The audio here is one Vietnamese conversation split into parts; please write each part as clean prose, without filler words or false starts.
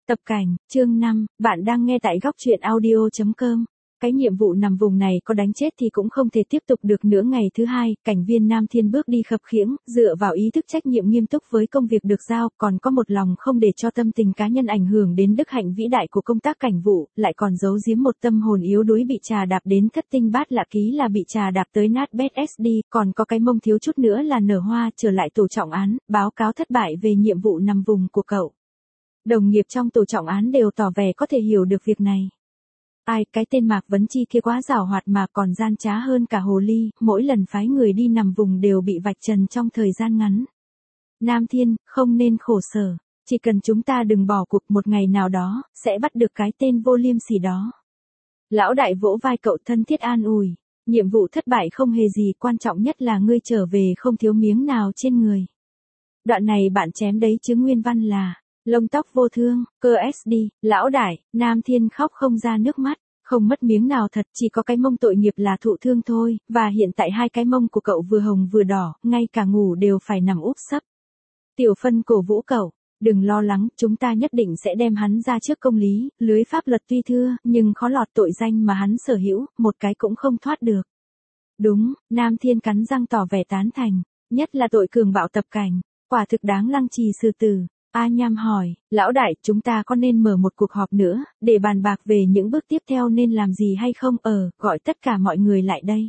Tập cảnh, chương 5, bạn đang nghe tại góc truyện audio.com. Cái nhiệm vụ nằm vùng này có đánh chết thì cũng không thể tiếp tục được nữa. Ngày thứ hai, cảnh viên Nam Thiên bước đi khập khiễng, dựa vào ý thức trách nhiệm nghiêm túc với công việc được giao, còn có một lòng không để cho tâm tình cá nhân ảnh hưởng đến đức hạnh vĩ đại của công tác cảnh vụ, lại còn giấu giếm một tâm hồn yếu đuối bị trà đạp đến thất tinh bát lạ, ký là bị trà đạp tới nát bét SD, còn có cái mông thiếu chút nữa là nở hoa. Trở lại tổ trọng án, báo cáo thất bại về nhiệm vụ nằm vùng của cậu. Đồng nghiệp trong tổ trọng án đều tỏ vẻ có thể hiểu được việc này. Ai, cái tên Mạc Vấn Chi kia quá giàu hoạt mà còn gian trá hơn cả hồ ly, mỗi lần phái người đi nằm vùng đều bị vạch trần trong thời gian ngắn. Nam Thiên, không nên khổ sở, chỉ cần chúng ta đừng bỏ cuộc, một ngày nào đó, sẽ bắt được cái tên vô liêm sỉ đó. Lão đại vỗ vai cậu thân thiết an ủi, nhiệm vụ thất bại không hề gì, quan trọng nhất là ngươi trở về không thiếu miếng nào trên người. Đoạn này bạn chém đấy chứ nguyên văn là lông tóc vô thương, cơ SD, lão đại. Nam Thiên khóc không ra nước mắt, không mất miếng nào thật, chỉ có cái mông tội nghiệp là thụ thương thôi, và hiện tại hai cái mông của cậu vừa hồng vừa đỏ, ngay cả ngủ đều phải nằm úp sấp. Tiểu Phân cổ vũ cậu, đừng lo lắng, chúng ta nhất định sẽ đem hắn ra trước công lý, lưới pháp luật tuy thưa, nhưng khó lọt tội danh mà hắn sở hữu, một cái cũng không thoát được. Đúng, Nam Thiên cắn răng tỏ vẻ tán thành, nhất là tội cường bạo tập cảnh, quả thực đáng lăng trì xử tử. A Nham hỏi, lão đại, chúng ta có nên mở một cuộc họp nữa, để bàn bạc về những bước tiếp theo nên làm gì hay không? Gọi tất cả mọi người lại đây.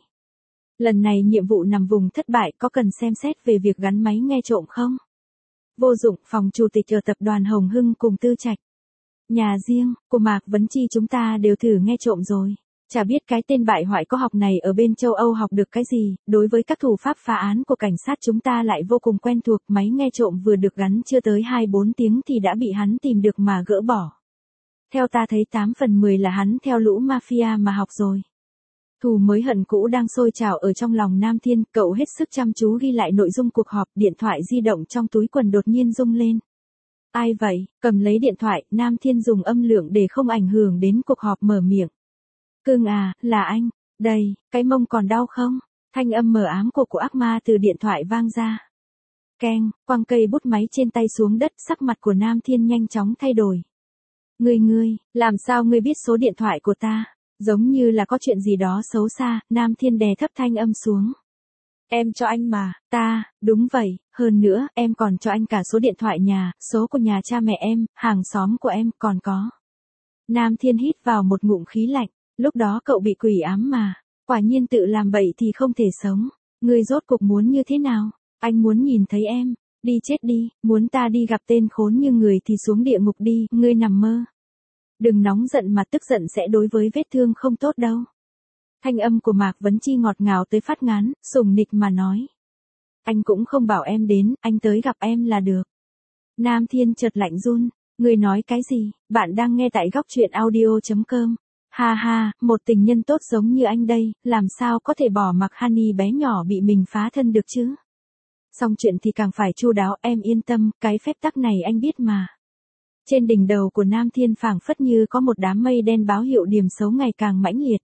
Lần này nhiệm vụ nằm vùng thất bại, có cần xem xét về việc gắn máy nghe trộm không? Vô dụng, phòng chủ tịch ở tập đoàn Hồng Hưng cùng Tư Trạch. Nhà riêng, của Mạc Vấn Chi chúng ta đều thử nghe trộm rồi. Chả biết cái tên bại hoại có học này ở bên châu Âu học được cái gì, đối với các thủ pháp phá án của cảnh sát chúng ta lại vô cùng quen thuộc, máy nghe trộm vừa được gắn chưa tới 2-4 tiếng thì đã bị hắn tìm được mà gỡ bỏ. Theo ta thấy 8 phần 10 là hắn theo lũ mafia mà học rồi. Thù mới hận cũ đang sôi trào ở trong lòng Nam Thiên, cậu hết sức chăm chú ghi lại nội dung cuộc họp, điện thoại di động trong túi quần đột nhiên rung lên. Ai vậy? Cầm lấy điện thoại, Nam Thiên dùng âm lượng để không ảnh hưởng đến cuộc họp mở miệng. Cưng à, là anh, đây, cái mông còn đau không? Thanh âm mờ ám của ác ma từ điện thoại vang ra. Keng, quăng cây bút máy trên tay xuống đất, sắc mặt của Nam Thiên nhanh chóng thay đổi. Ngươi, làm sao ngươi biết số điện thoại của ta? Giống như là có chuyện gì đó xấu xa, Nam Thiên đè thấp thanh âm xuống. Em cho anh mà, đúng vậy, hơn nữa, em còn cho anh cả số điện thoại nhà, số của nhà cha mẹ em, hàng xóm của em, còn có. Nam Thiên hít vào một ngụm khí lạnh. Lúc đó cậu bị quỷ ám mà, quả nhiên tự làm bậy thì không thể sống. Ngươi rốt cuộc muốn như thế nào? Anh muốn nhìn thấy em, đi chết đi, muốn ta đi gặp tên khốn như người thì xuống địa ngục đi, ngươi nằm mơ. Đừng nóng giận mà tức giận sẽ đối với vết thương không tốt đâu. Thanh âm của Mạc Vấn Chi ngọt ngào tới phát ngán, sủng nịch mà nói. Anh cũng không bảo em đến, anh tới gặp em là được. Nam Thiên chợt lạnh run, ngươi nói cái gì? Bạn đang nghe tại góc truyện audio.com. Ha ha, một tình nhân tốt giống như anh đây, làm sao có thể bỏ mặc Honey bé nhỏ bị mình phá thân được chứ? Xong chuyện thì càng phải chu đáo, em yên tâm, cái phép tắc này anh biết mà. Trên đỉnh đầu của Nam Thiên phảng phất như có một đám mây đen báo hiệu điểm xấu ngày càng mãnh liệt.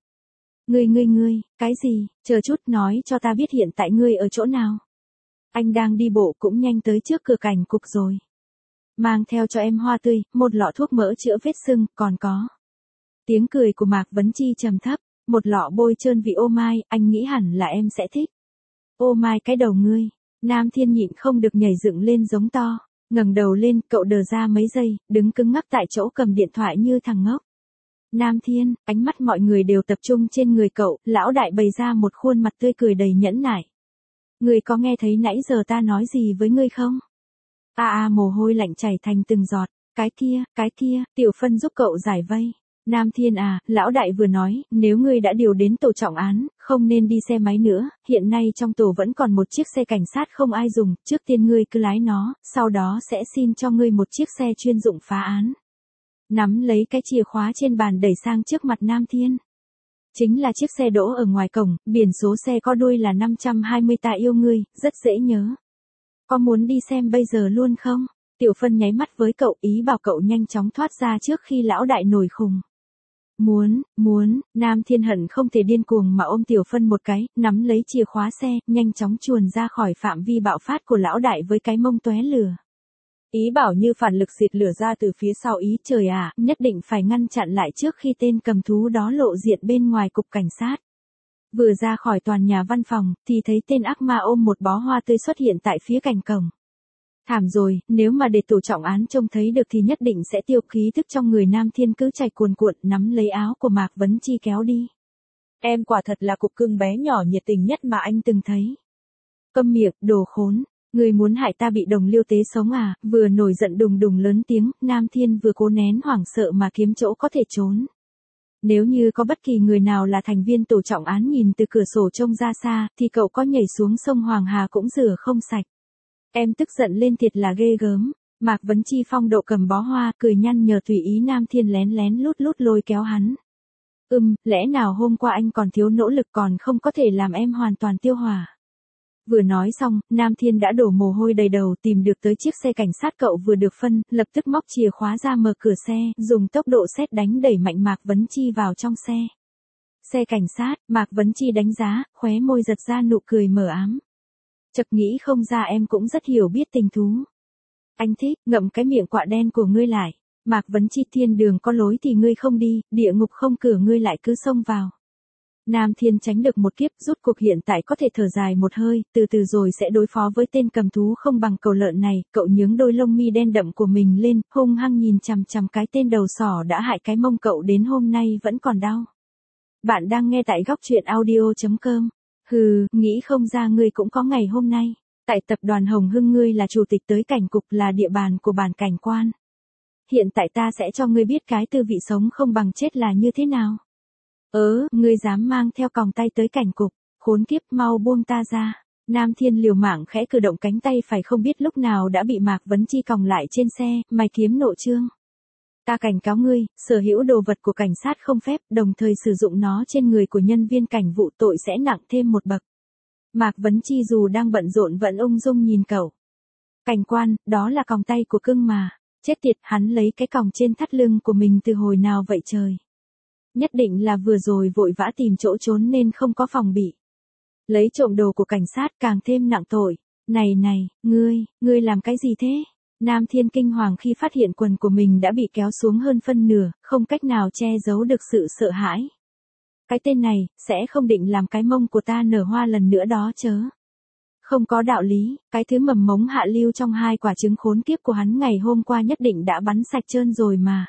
Ngươi, cái gì? Chờ chút, nói cho ta biết hiện tại ngươi ở chỗ nào. Anh đang đi bộ cũng nhanh tới trước cửa cảnh cục rồi. Mang theo cho em hoa tươi, một lọ thuốc mỡ chữa vết sưng, còn có. Tiếng cười của Mạc Vấn Chi trầm thấp, một lọ bôi trơn vị ô mai, anh nghĩ hẳn là em sẽ thích. Ô mai cái đầu ngươi, Nam Thiên nhịn không được nhảy dựng lên giống to, ngẩng đầu lên, cậu đờ ra mấy giây, đứng cứng ngắc tại chỗ cầm điện thoại như thằng ngốc. Nam Thiên, ánh mắt mọi người đều tập trung trên người cậu, lão đại bày ra một khuôn mặt tươi cười đầy nhẫn nại. Ngươi có nghe thấy nãy giờ ta nói gì với ngươi không? Mồ hôi lạnh chảy thành từng giọt, cái kia, Tiểu Phân giúp cậu giải vây. Nam Thiên à, lão đại vừa nói, nếu ngươi đã điều đến tổ trọng án, không nên đi xe máy nữa, hiện nay trong tổ vẫn còn một chiếc xe cảnh sát không ai dùng, trước tiên ngươi cứ lái nó, sau đó sẽ xin cho ngươi một chiếc xe chuyên dụng phá án. Nắm lấy cái chìa khóa trên bàn đẩy sang trước mặt Nam Thiên. Chính là chiếc xe đỗ ở ngoài cổng, biển số xe có đuôi là 520 ta yêu ngươi, rất dễ nhớ. Có muốn đi xem bây giờ luôn không? Tiểu Phân nháy mắt với cậu, ý bảo cậu nhanh chóng thoát ra trước khi lão đại nổi khùng. Muốn, Nam Thiên hận không thể điên cuồng mà ôm Tiểu Phân một cái, nắm lấy chìa khóa xe, nhanh chóng chuồn ra khỏi phạm vi bạo phát của lão đại với cái mông tóe lửa. Ý bảo như phản lực xịt lửa ra từ phía sau ý, trời à, nhất định phải ngăn chặn lại trước khi tên cầm thú đó lộ diện bên ngoài cục cảnh sát. Vừa ra khỏi toàn nhà văn phòng, thì thấy tên ác ma ôm một bó hoa tươi xuất hiện tại phía cạnh cổng. Thảm rồi, nếu mà để tổ trọng án trông thấy được thì nhất định sẽ tiêu khí thức trong người Nam Thiên cứ chảy cuồn cuộn, nắm lấy áo của Mạc Vấn Chi kéo đi. Em quả thật là cục cưng bé nhỏ nhiệt tình nhất mà anh từng thấy. Câm miệng, đồ khốn. Người muốn hại ta bị đồng liêu tế sống à? Vừa nổi giận đùng đùng lớn tiếng, Nam Thiên vừa cố nén hoảng sợ mà kiếm chỗ có thể trốn. Nếu như có bất kỳ người nào là thành viên tổ trọng án nhìn từ cửa sổ trông ra xa, thì cậu có nhảy xuống sông Hoàng Hà cũng rửa không sạch. Em tức giận lên thiệt là ghê gớm. Mạc Vấn Chi phong độ cầm bó hoa, cười nhăn nhở tùy ý Nam Thiên lén lén lút lút lôi kéo hắn. Lẽ nào hôm qua anh còn thiếu nỗ lực còn không có thể làm em hoàn toàn tiêu hỏa. Vừa nói xong, Nam Thiên đã đổ mồ hôi đầy đầu tìm được tới chiếc xe cảnh sát cậu vừa được phân, lập tức móc chìa khóa ra mở cửa xe, dùng tốc độ sét đánh đẩy mạnh Mạc Vấn Chi vào trong xe. Xe cảnh sát, Mạc Vấn Chi đánh giá, khóe môi giật ra nụ cười mờ ám. Chợt nghĩ không ra em cũng rất hiểu biết tình thú. Anh thích, ngậm cái miệng quạ đen của ngươi lại. Mạc Vấn Chi, thiên đường có lối thì ngươi không đi, địa ngục không cửa ngươi lại cứ xông vào. Nam Thiên tránh được một kiếp, rút cuộc hiện tại có thể thở dài một hơi, từ từ rồi sẽ đối phó với tên cầm thú không bằng cầu lợn này, cậu nhướng đôi lông mi đen đậm của mình lên, hung hăng nhìn chằm chằm cái tên đầu sỏ đã hại cái mông cậu đến hôm nay vẫn còn đau. Bạn đang nghe tại góc truyện audio.com. Hừ, nghĩ không ra ngươi cũng có ngày hôm nay. Tại tập đoàn Hồng Hưng ngươi là chủ tịch tới cảnh cục là địa bàn của bản cảnh quan. Hiện tại ta sẽ cho ngươi biết cái tư vị sống không bằng chết là như thế nào. Ngươi dám mang theo còng tay tới cảnh cục, khốn kiếp mau buông ta ra. Nam Thiên liều mạng khẽ cử động cánh tay phải không biết lúc nào đã bị Mạc Vấn Chi còng lại trên xe, mày kiếm nộ trương. Ta cảnh cáo ngươi, sở hữu đồ vật của cảnh sát không phép, đồng thời sử dụng nó trên người của nhân viên cảnh vụ tội sẽ nặng thêm một bậc. Mạc Vấn Chi dù đang bận rộn vẫn ung dung nhìn cậu. Cảnh quan, đó là còng tay của cưng mà. Chết tiệt, hắn lấy cái còng trên thắt lưng của mình từ hồi nào vậy trời. Nhất định là vừa rồi vội vã tìm chỗ trốn nên không có phòng bị. Lấy trộm đồ của cảnh sát càng thêm nặng tội. Này, ngươi làm cái gì thế? Nam Thiên kinh hoàng khi phát hiện quần của mình đã bị kéo xuống hơn phân nửa, không cách nào che giấu được sự sợ hãi. Cái tên này, sẽ không định làm cái mông của ta nở hoa lần nữa đó chớ. Không có đạo lý, cái thứ mầm mống hạ lưu trong hai quả trứng khốn kiếp của hắn ngày hôm qua nhất định đã bắn sạch trơn rồi mà.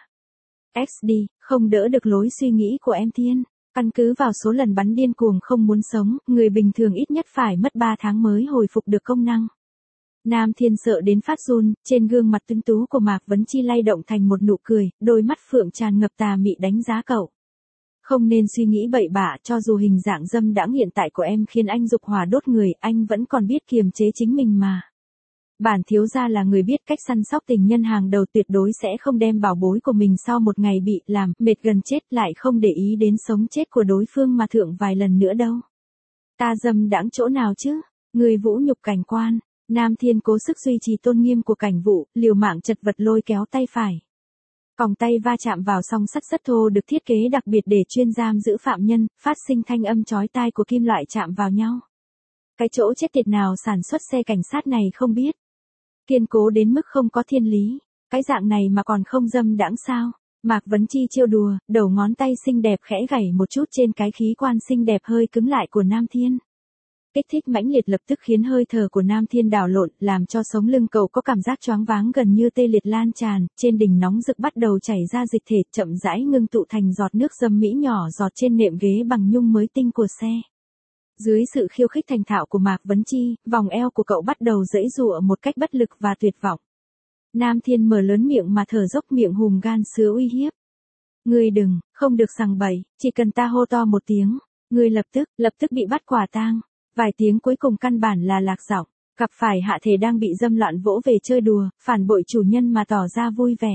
XD, không đỡ được lối suy nghĩ của em Thiên. Căn cứ vào số lần bắn điên cuồng không muốn sống, người bình thường ít nhất phải mất 3 tháng mới hồi phục được công năng. Nam Thiên sợ đến phát run, trên gương mặt tuấn tú của Mạc Vấn Chi lay động thành một nụ cười, đôi mắt phượng tràn ngập tà mị đánh giá cậu. Không nên suy nghĩ bậy bạ, cho dù hình dạng dâm đãng hiện tại của em khiến anh dục hỏa đốt người, anh vẫn còn biết kiềm chế chính mình mà. Bản thiếu gia là người biết cách săn sóc tình nhân hàng đầu, tuyệt đối sẽ không đem bảo bối của mình sau một ngày bị làm mệt gần chết lại không để ý đến sống chết của đối phương mà thượng vài lần nữa đâu. Ta dâm đãng chỗ nào chứ? Người vũ nhục cảnh quan. Nam Thiên cố sức duy trì tôn nghiêm của cảnh vụ, liều mạng chật vật lôi kéo tay phải. Còng tay va chạm vào song sắt rất thô được thiết kế đặc biệt để chuyên giam giữ phạm nhân, phát sinh thanh âm chói tai của kim loại chạm vào nhau. Cái chỗ chết tiệt nào sản xuất xe cảnh sát này không biết. Kiên cố đến mức không có thiên lý. Cái dạng này mà còn không dâm đãng sao? Mạc Vấn Chi trêu đùa, đầu ngón tay xinh đẹp khẽ gảy một chút trên cái khí quan xinh đẹp hơi cứng lại của Nam Thiên. Kích thích mãnh liệt lập tức khiến hơi thở của Nam Thiên đảo lộn, làm cho sống lưng cậu có cảm giác choáng váng gần như tê liệt lan tràn, trên đỉnh nóng rực bắt đầu chảy ra dịch thể, chậm rãi ngưng tụ thành giọt nước dâm mỹ nhỏ giọt trên nệm ghế bằng nhung mới tinh của xe. Dưới sự khiêu khích thành thạo của Mạc Vấn Chi, vòng eo của cậu bắt đầu giãy giụa một cách bất lực và tuyệt vọng. Nam Thiên mở lớn miệng mà thở dốc, miệng hùm gan sứa uy hiếp. Ngươi không được sằng bậy, chỉ cần ta hô to một tiếng, ngươi lập tức bị bắt quả tang. Vài tiếng cuối cùng căn bản là lạc giọng, gặp phải hạ thể đang bị dâm loạn vỗ về chơi đùa, phản bội chủ nhân mà tỏ ra vui vẻ.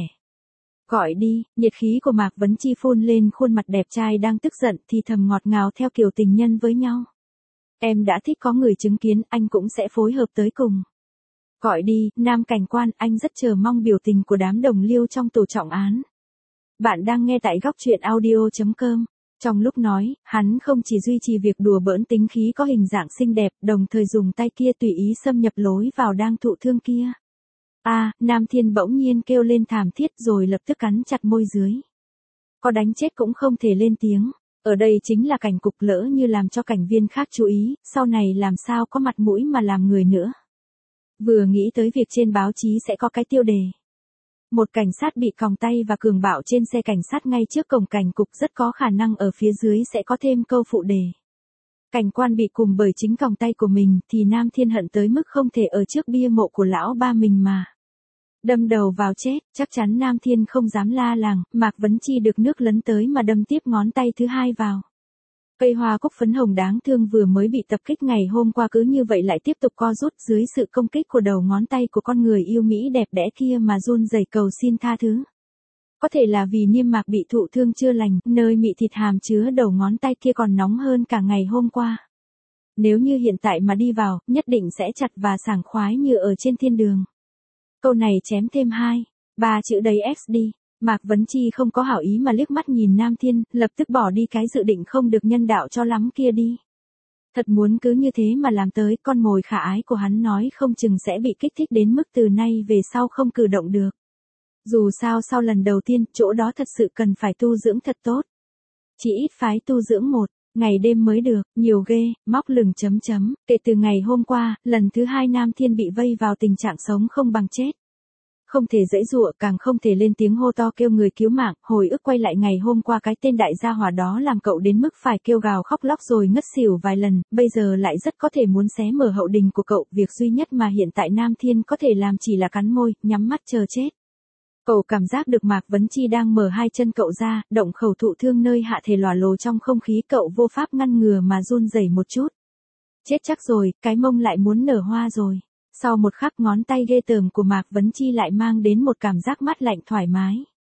Gọi đi, nhiệt khí của Mạc Vấn Chi phun lên khuôn mặt đẹp trai đang tức giận thì thầm ngọt ngào theo kiểu tình nhân với nhau. Em đã thích có người chứng kiến, anh cũng sẽ phối hợp tới cùng. Gọi đi, Nam cảnh quan, anh rất chờ mong biểu tình của đám đồng liêu trong tổ trọng án. Bạn đang nghe tại góc truyện audio.com. Trong lúc nói, hắn không chỉ duy trì việc đùa bỡn tính khí có hình dạng xinh đẹp, đồng thời dùng tay kia tùy ý xâm nhập lối vào đang thụ thương kia. Nam Thiên bỗng nhiên kêu lên thảm thiết rồi lập tức cắn chặt môi dưới. Có đánh chết cũng không thể lên tiếng. Ở đây chính là cảnh cục, lỡ như làm cho cảnh viên khác chú ý, sau này làm sao có mặt mũi mà làm người nữa. Vừa nghĩ tới việc trên báo chí sẽ có cái tiêu đề. Một cảnh sát bị còng tay và cường bạo trên xe cảnh sát ngay trước cổng cảnh cục, rất có khả năng ở phía dưới sẽ có thêm câu phụ đề. Cảnh quan bị cùm bởi chính còng tay của mình, thì Nam Thiên hận tới mức không thể ở trước bia mộ của lão ba mình mà đâm đầu vào chết. Chắc chắn Nam Thiên không dám la làng. Mạc Vấn Chi được nước lấn tới mà đâm tiếp ngón tay thứ hai vào. Cây hoa cúc phấn hồng đáng thương vừa mới bị tập kích ngày hôm qua cứ như vậy lại tiếp tục co rút dưới sự công kích của đầu ngón tay của con người yêu mỹ đẹp đẽ kia mà run rẩy cầu xin tha thứ. Có thể là vì niêm mạc bị thụ thương chưa lành, nơi mị thịt hàm chứa đầu ngón tay kia còn nóng hơn cả ngày hôm qua. Nếu như hiện tại mà đi vào, nhất định sẽ chặt và sảng khoái như ở trên thiên đường. Câu này chém thêm 2, 3 chữ đầy X đi. Mạc Vấn Chi không có hảo ý mà liếc mắt nhìn Nam Thiên, lập tức bỏ đi cái dự định không được nhân đạo cho lắm kia đi. Thật muốn cứ như thế mà làm tới, con mồi khả ái của hắn nói không chừng sẽ bị kích thích đến mức từ nay về sau không cử động được. Dù sao sau lần đầu tiên, chỗ đó thật sự cần phải tu dưỡng thật tốt. Chỉ ít phái tu dưỡng 1 ngày đêm mới được, nhiều ghê, móc lửng chấm chấm. Kể từ ngày hôm qua, lần thứ 2 Nam Thiên bị vây vào tình trạng sống không bằng chết. Không thể giãy giụa, càng không thể lên tiếng hô to kêu người cứu mạng. Hồi ức quay lại ngày hôm qua, cái tên đại gia hỏa đó làm cậu đến mức phải kêu gào khóc lóc rồi ngất xỉu vài lần, bây giờ lại rất có thể muốn xé mở hậu đình của cậu. Việc duy nhất mà hiện tại Nam Thiên có thể làm chỉ là cắn môi, nhắm mắt chờ chết. Cậu cảm giác được Mạc Vấn Chi đang mở hai chân cậu ra, động khẩu thụ thương nơi hạ thể lòa lồ trong không khí, cậu vô pháp ngăn ngừa mà run rẩy một chút. Chết chắc rồi, cái mông lại muốn nở hoa rồi. Sau một khắc, ngón tay ghê tởm của Mạc Vấn Chi lại mang đến một cảm giác mát lạnh thoải mái.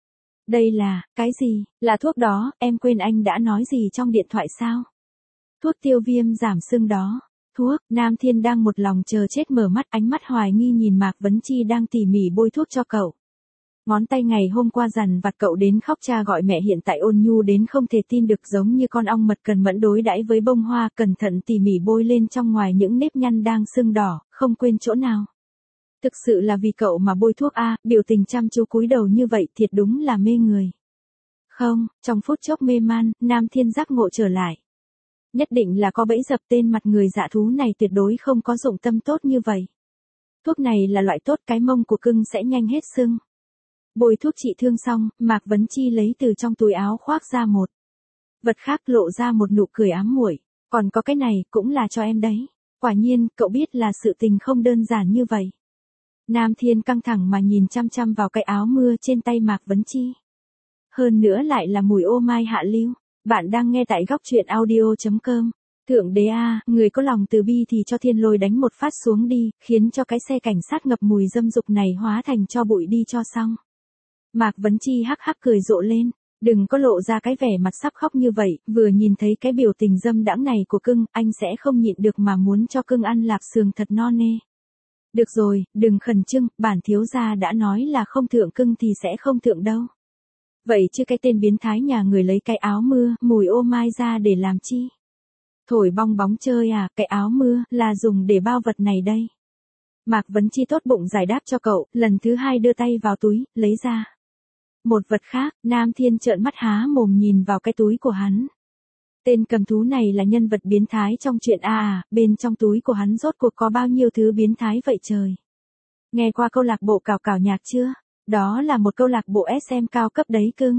Đây là, cái gì? Là thuốc đó, em quên anh đã nói gì trong điện thoại sao? Thuốc tiêu viêm giảm sưng đó. Thuốc, Nam Thiên đang một lòng chờ chết mở mắt, ánh mắt hoài nghi nhìn Mạc Vấn Chi đang tỉ mỉ bôi thuốc cho cậu. Ngón tay ngày hôm qua dằn vặt cậu đến khóc cha gọi mẹ, hiện tại ôn nhu đến không thể tin được, giống như con ong mật cần mẫn đối đãi với bông hoa, cẩn thận tỉ mỉ bôi lên trong ngoài những nếp nhăn đang sưng đỏ, không quên chỗ nào. Thực sự là vì cậu mà bôi thuốc a, biểu tình chăm chú cúi đầu như vậy thiệt đúng là mê người. Không, trong phút chốc mê man, Nam Thiên giác ngộ trở lại. Nhất định là có bẫy dập, tên mặt người dạ thú này tuyệt đối không có dụng tâm tốt như vậy. Thuốc này là loại tốt, cái mông của cưng sẽ nhanh hết sưng. Bôi thuốc trị thương xong, Mạc Vấn Chi lấy từ trong túi áo khoác ra một vật khác, lộ ra một nụ cười ám muội. Còn có cái này, cũng là cho em đấy. Quả nhiên, cậu biết là sự tình không đơn giản như vậy. Nam Thiên căng thẳng mà nhìn chăm chăm vào cái áo mưa trên tay Mạc Vấn Chi. Hơn nữa lại là mùi ô mai hạ lưu. Bạn đang nghe tại góc truyện audio.com. Thượng đế a, người có lòng từ bi thì cho thiên lôi đánh một phát xuống đi, khiến cho cái xe cảnh sát ngập mùi dâm dục này hóa thành tro bụi đi cho xong. Mạc Vấn Chi hắc hắc cười rộ lên, đừng có lộ ra cái vẻ mặt sắp khóc như vậy, vừa nhìn thấy cái biểu tình dâm đãng này của cưng, anh sẽ không nhịn được mà muốn cho cưng ăn lạp xương thật no nê. Được rồi, đừng khẩn trương, bản thiếu gia đã nói là không thượng cưng thì sẽ không thượng đâu. Vậy chứ cái tên biến thái nhà người lấy cái áo mưa, mùi ô mai ra để làm chi? Thổi bong bóng chơi à, cái áo mưa là dùng để bao vật này đây. Mạc Vấn Chi tốt bụng giải đáp cho cậu, lần thứ 2 đưa tay vào túi, lấy ra một vật khác. Nam Thiên trợn mắt há mồm nhìn vào cái túi của hắn. Tên cầm thú này là nhân vật biến thái trong truyện bên trong túi của hắn rốt cuộc có bao nhiêu thứ biến thái vậy trời? Nghe qua câu lạc bộ cào cào nhạc chưa? Đó là một câu lạc bộ SM cao cấp đấy cưng.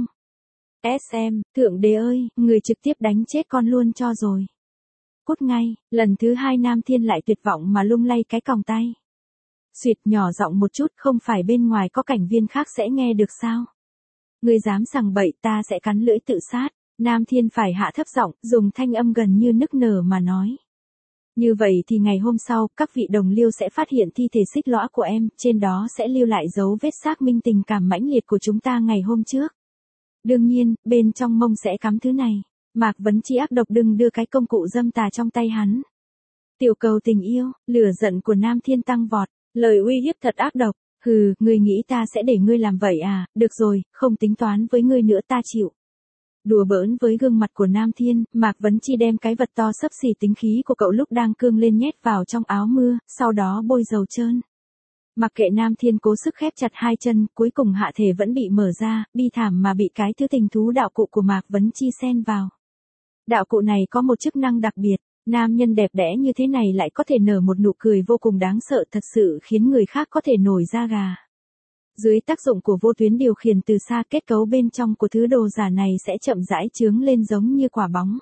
SM, thượng đế ơi, người trực tiếp đánh chết con luôn cho rồi. Cút ngay, lần thứ 2 Nam Thiên lại tuyệt vọng mà lung lay cái còng tay. Xuyệt, nhỏ giọng một chút, không phải bên ngoài có cảnh viên khác sẽ nghe được sao? Ngươi dám sằng bậy, ta sẽ cắn lưỡi tự sát. Nam Thiên phải hạ thấp giọng, dùng thanh âm gần như nức nở mà nói. Như vậy thì ngày hôm sau, các vị đồng liêu sẽ phát hiện thi thể xích lõa của em, trên đó sẽ lưu lại dấu vết xác minh tình cảm mãnh liệt của chúng ta ngày hôm trước. Đương nhiên, bên trong mông sẽ cắm thứ này. Mạc Vấn Chi ác độc đừng đưa cái công cụ dâm tà trong tay hắn. Tiểu cầu tình yêu, lửa giận của Nam Thiên tăng vọt, lời uy hiếp thật ác độc. Hừ, ngươi nghĩ ta sẽ để ngươi làm vậy à, được rồi, không tính toán với ngươi nữa, ta chịu. Đùa bỡn với gương mặt của Nam Thiên, Mạc Vấn Chi đem cái vật to xấp xỉ tính khí của cậu lúc đang cương lên nhét vào trong áo mưa, sau đó bôi dầu trơn. Mặc kệ Nam Thiên cố sức khép chặt hai chân, cuối cùng hạ thể vẫn bị mở ra, bi thảm mà bị cái thứ tình thú đạo cụ của Mạc Vấn Chi xen vào. Đạo cụ này có một chức năng đặc biệt, nam nhân đẹp đẽ như thế này lại có thể nở một nụ cười vô cùng đáng sợ, thật sự khiến người khác có thể nổi da gà. Dưới tác dụng của vô tuyến điều khiển từ xa, kết cấu bên trong của thứ đồ giả này sẽ chậm rãi chướng lên giống như quả bóng.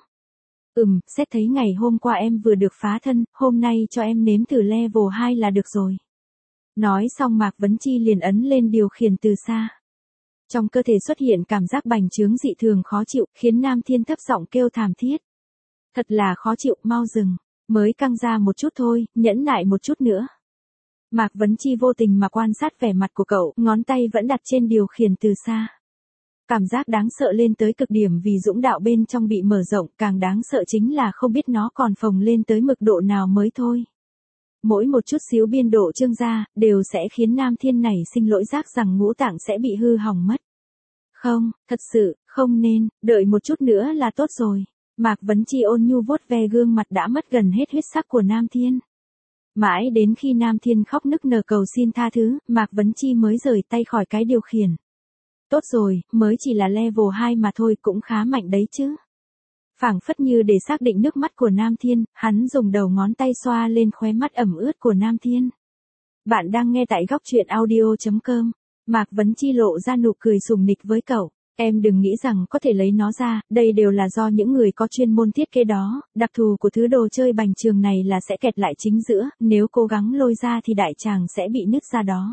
Xét thấy ngày hôm qua em vừa được phá thân, hôm nay cho em nếm thử level 2 là được rồi. Nói xong Mạc Vấn Chi liền ấn lên điều khiển từ xa. Trong cơ thể xuất hiện cảm giác bành trướng dị thường khó chịu, khiến Nam Thiên thấp giọng kêu thảm thiết. Thật là khó chịu, mau dừng, mới căng ra một chút thôi, nhẫn nại một chút nữa. Mạc Vấn Chi vô tình mà quan sát vẻ mặt của cậu, ngón tay vẫn đặt trên điều khiển từ xa. Cảm giác đáng sợ lên tới cực điểm vì dũng đạo bên trong bị mở rộng, càng đáng sợ chính là không biết nó còn phồng lên tới mực độ nào mới thôi. Mỗi một chút xíu biên độ trương ra, đều sẽ khiến Nam Thiên này sinh lỗi giác rằng ngũ tạng sẽ bị hư hỏng mất. Không, thật sự, không nên, đợi một chút nữa là tốt rồi. Mạc Vấn Chi ôn nhu vuốt ve gương mặt đã mất gần hết huyết sắc của Nam Thiên. Mãi đến khi Nam Thiên khóc nức nở cầu xin tha thứ, Mạc Vấn Chi mới rời tay khỏi cái điều khiển. Tốt rồi, mới chỉ là level 2 mà thôi, cũng khá mạnh đấy chứ. Phảng phất như để xác định nước mắt của Nam Thiên, hắn dùng đầu ngón tay xoa lên khóe mắt ẩm ướt của Nam Thiên. Bạn đang nghe tại góc truyện audio.com. Mạc Vấn Chi lộ ra nụ cười sùng nịch với cậu. Em đừng nghĩ rằng có thể lấy nó ra, đây đều là do những người có chuyên môn thiết kế đó, đặc thù của thứ đồ chơi bành trường này là sẽ kẹt lại chính giữa, nếu cố gắng lôi ra thì đại tràng sẽ bị nứt ra đó.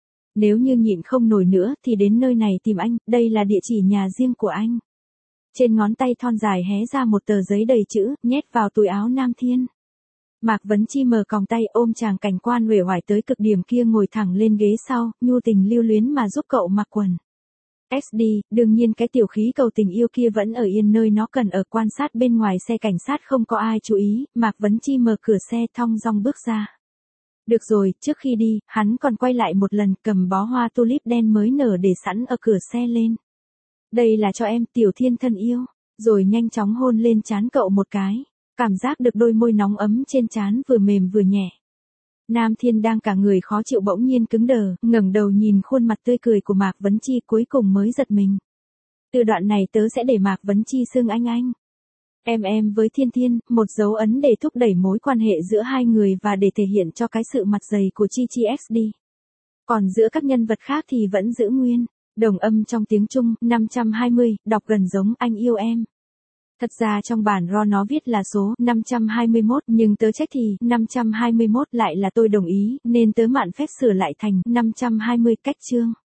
Nếu như nhịn không nổi nữa thì đến nơi này tìm anh, đây là địa chỉ nhà riêng của anh. Trên ngón tay thon dài hé ra một tờ giấy đầy chữ, nhét vào túi áo Nam Thiên. Mạc Vấn Chi mở còng tay ôm chàng cảnh quan uể oải tới cực điểm kia ngồi thẳng lên ghế sau, nhu tình lưu luyến mà giúp cậu mặc quần. SD, đương nhiên cái tiểu khí cầu tình yêu kia vẫn ở yên nơi nó cần ở, quan sát bên ngoài xe cảnh sát không có ai chú ý, Mạc Vấn Chi mở cửa xe thong dong bước ra. Được rồi, trước khi đi, hắn còn quay lại một lần cầm bó hoa tulip đen mới nở để sẵn ở cửa xe lên. Đây là cho em, Tiểu Thiên thân yêu, rồi nhanh chóng hôn lên trán cậu một cái, cảm giác được đôi môi nóng ấm trên trán vừa mềm vừa nhẹ. Nam Thiên đang cả người khó chịu bỗng nhiên cứng đờ, ngẩng đầu nhìn khuôn mặt tươi cười của Mạc Vấn Chi cuối cùng mới giật mình. Từ đoạn này tớ sẽ để Mạc Vấn Chi xưng anh. Em với Thiên Thiên, một dấu ấn để thúc đẩy mối quan hệ giữa hai người và để thể hiện cho cái sự mặt dày của Chi Chi XD. Còn giữa các nhân vật khác thì vẫn giữ nguyên. Đồng âm trong tiếng Trung, 520, đọc gần giống anh yêu em. Thật ra trong bản RAW nó viết là số 521, nhưng tớ trách thì 521 lại là tôi đồng ý, nên tớ mạn phép sửa lại thành 520 cách chương.